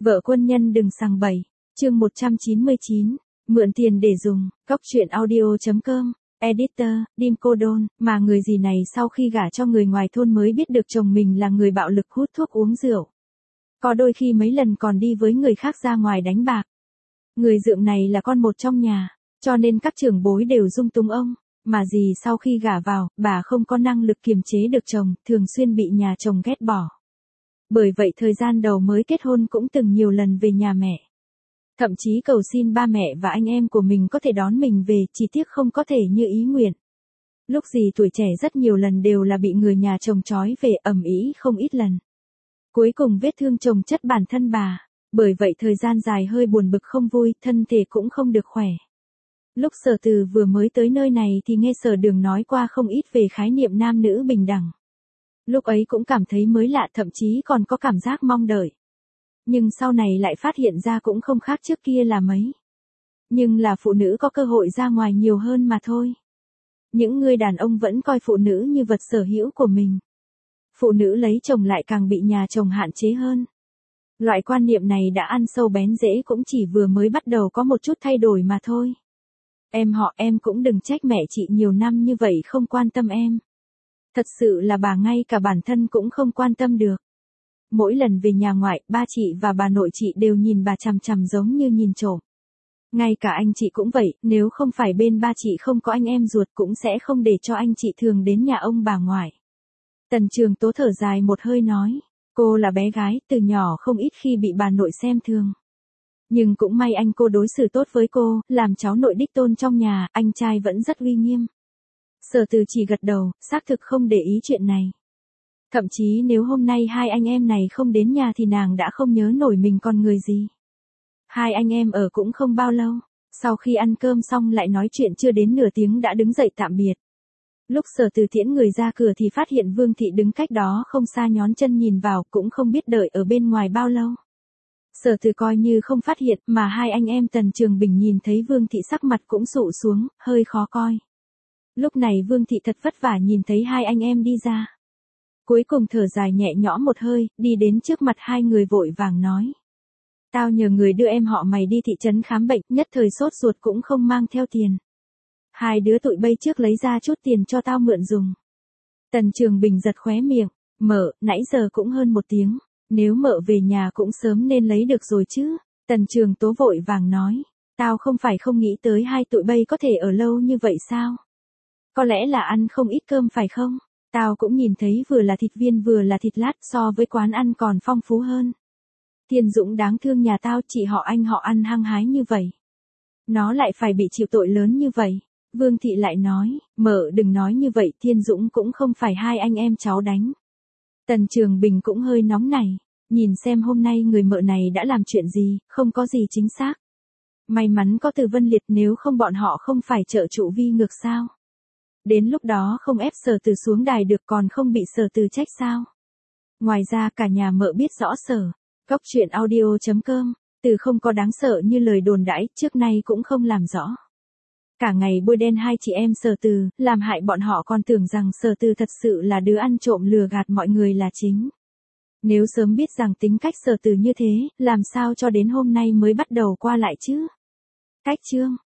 Vợ quân nhân đừng sằng bậy. Chương 199. Mượn tiền để dùng. Cóc truyện audio.com. Editor, Dim Cô Đôn. Mà người gì này sau khi gả cho người ngoài thôn mới biết được chồng mình là người bạo lực, hút thuốc uống rượu. Có đôi khi mấy lần còn đi với người khác ra ngoài đánh bạc. Người dượng này là con một trong nhà, cho nên các trưởng bối đều dung túng ông. Mà dì sau khi gả vào, bà không có năng lực kiềm chế được chồng, thường xuyên bị nhà chồng ghét bỏ. Bởi vậy thời gian đầu mới kết hôn cũng từng nhiều lần về nhà mẹ. Thậm chí cầu xin ba mẹ và anh em của mình có thể đón mình về, chỉ tiếc không có thể như ý nguyện. Lúc dì tuổi trẻ rất nhiều lần đều là bị người nhà chồng trói về, ầm ĩ không ít lần. Cuối cùng vết thương chồng chất bản thân bà, bởi vậy thời gian dài hơi buồn bực không vui, thân thể cũng không được khỏe. Lúc Sở Từ vừa mới tới nơi này thì nghe Sở Đường nói qua không ít về khái niệm nam nữ bình đẳng. Lúc ấy cũng cảm thấy mới lạ, thậm chí còn có cảm giác mong đợi. Nhưng sau này lại phát hiện ra cũng không khác trước kia là mấy. Nhưng là phụ nữ có cơ hội ra ngoài nhiều hơn mà thôi. Những người đàn ông vẫn coi phụ nữ như vật sở hữu của mình. Phụ nữ lấy chồng lại càng bị nhà chồng hạn chế hơn. Loại quan niệm này đã ăn sâu bén rễ cũng chỉ vừa mới bắt đầu có một chút thay đổi mà thôi. Em cũng đừng trách mẹ chị nhiều năm như vậy không quan tâm em. Thật sự là bà ngay cả bản thân cũng không quan tâm được. Mỗi lần về nhà ngoại, ba chị và bà nội chị đều nhìn bà chằm chằm giống như nhìn trộm. Ngay cả anh chị cũng vậy, nếu không phải bên ba chị không có anh em ruột cũng sẽ không để cho anh chị thường đến nhà ông bà ngoại. Tần Trường Tố thở dài một hơi nói, cô là bé gái, từ nhỏ không ít khi bị bà nội xem thường. Nhưng cũng may anh cô đối xử tốt với cô, làm cháu nội đích tôn trong nhà, anh trai vẫn rất uy nghiêm. Sở Từ chỉ gật đầu, xác thực không để ý chuyện này. Thậm chí nếu hôm nay hai anh em này không đến nhà thì nàng đã không nhớ nổi mình còn người gì. Hai anh em ở cũng không bao lâu, sau khi ăn cơm xong lại nói chuyện chưa đến nửa tiếng đã đứng dậy tạm biệt. Lúc Sở Từ tiễn người ra cửa thì phát hiện Vương Thị đứng cách đó không xa nhón chân nhìn vào, cũng không biết đợi ở bên ngoài bao lâu. Sở Từ coi như không phát hiện, mà hai anh em Tần Trường Bình nhìn thấy Vương Thị sắc mặt cũng sụ xuống, hơi khó coi. Lúc này Vương Thị thật vất vả nhìn thấy hai anh em đi ra. Cuối cùng thở dài nhẹ nhõm một hơi, đi đến trước mặt hai người vội vàng nói. Tao nhờ người đưa em họ mày đi thị trấn khám bệnh, nhất thời sốt ruột cũng không mang theo tiền. Hai đứa tụi bây trước lấy ra chút tiền cho tao mượn dùng. Tần Trường Bình giật khóe miệng, mợ, nãy giờ cũng hơn một tiếng, nếu mợ về nhà cũng sớm nên lấy được rồi chứ. Tần Trường Tố vội vàng nói, tao không phải không nghĩ tới hai tụi bây có thể ở lâu như vậy sao? Có lẽ là ăn không ít cơm phải không? Tao cũng nhìn thấy vừa là thịt viên vừa là thịt lát, so với quán ăn còn phong phú hơn. Thiên Dũng đáng thương nhà tao, chị họ anh họ ăn hăng hái như vậy. Nó lại phải bị chịu tội lớn như vậy. Vương Thị lại nói, mợ đừng nói như vậy, Thiên Dũng cũng không phải hai anh em cháu đánh. Tần Trường Bình cũng hơi nóng này, nhìn xem hôm nay người mợ này đã làm chuyện gì, không có gì chính xác. May mắn có Từ Vân Liệt, nếu không bọn họ không phải trợ trụ vi ngược sao. Đến lúc đó không ép Sở Từ xuống đài được, còn không bị Sở Từ trách sao. Ngoài ra cả nhà mợ biết rõ Sở. Cóc truyện audio.com. Từ không có đáng sợ như lời đồn đãi, trước nay cũng không làm rõ. Cả ngày bôi đen hai chị em Sở Từ, làm hại bọn họ còn tưởng rằng Sở Từ thật sự là đứa ăn trộm lừa gạt mọi người là chính. Nếu sớm biết rằng tính cách Sở Từ như thế, làm sao cho đến hôm nay mới bắt đầu qua lại chứ. Cách chương.